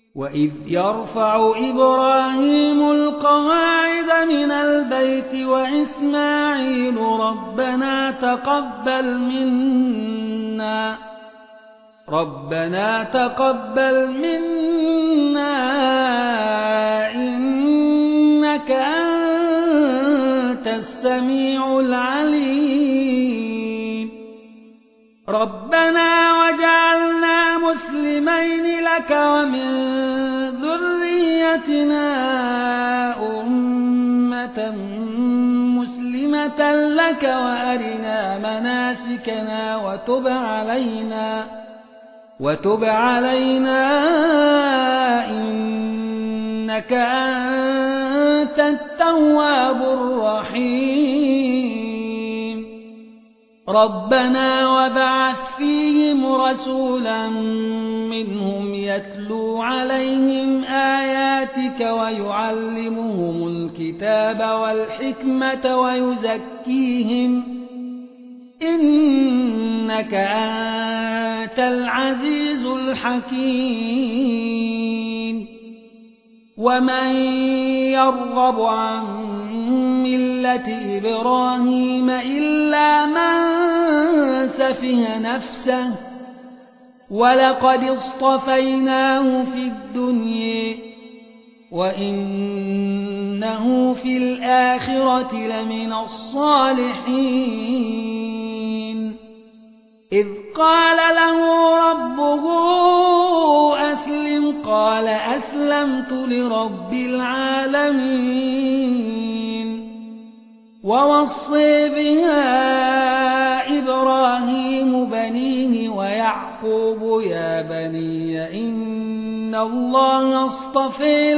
وإذ يرفع إبراهيم القواعد من البيت وإسماعيل ربنا تقبل منا إنك أنت السميع العليم ربنا وجعلنا مسلمين لك ومن ذريتنا أمة مسلمة لك وأرنا مناسكنا وتب علينا إنك أنت التواب الرحيم ربنا وابعث فيهم رسولا منهم يتلو عليهم آياتك ويعلمهم الكتاب والحكمة ويزكيهم إنك أنت العزيز الحكيم ومن يرغب عن ملة إبراهيم إلا من سفه نفسه ولقد اصطفيناه في الدنيا وإنه في الآخرة لمن الصالحين إذ قال له ربه أسلم قال أسلمت لرب العالمين ووصي بها إبراهيم بنيه ويعقوب يا بني إن الله اصطفى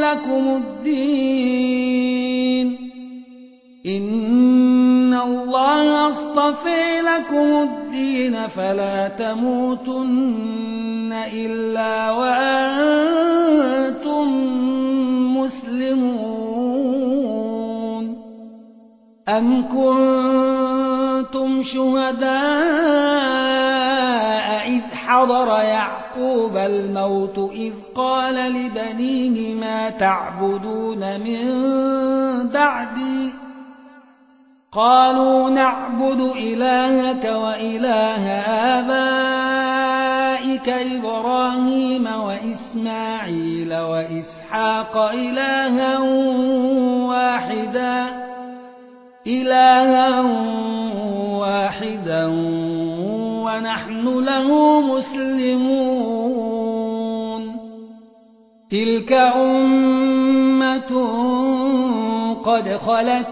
لكم الدين فلا تموتن إلا وأنتم مسلمون أم كنتم شهداء إذ حضر يعقوب الموت إذ قال لبنيه ما تعبدون من بعدي قالوا نعبد إلهك وإله آبائك إبراهيم وإسماعيل وإسحاق إلها واحدا ونحن له مسلمون تلك أمة قد خلت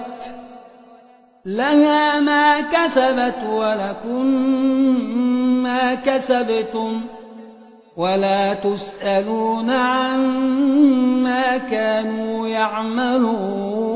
لها ما كسبت ولكم ما كسبتم ولا تسألون عما كانوا يعملون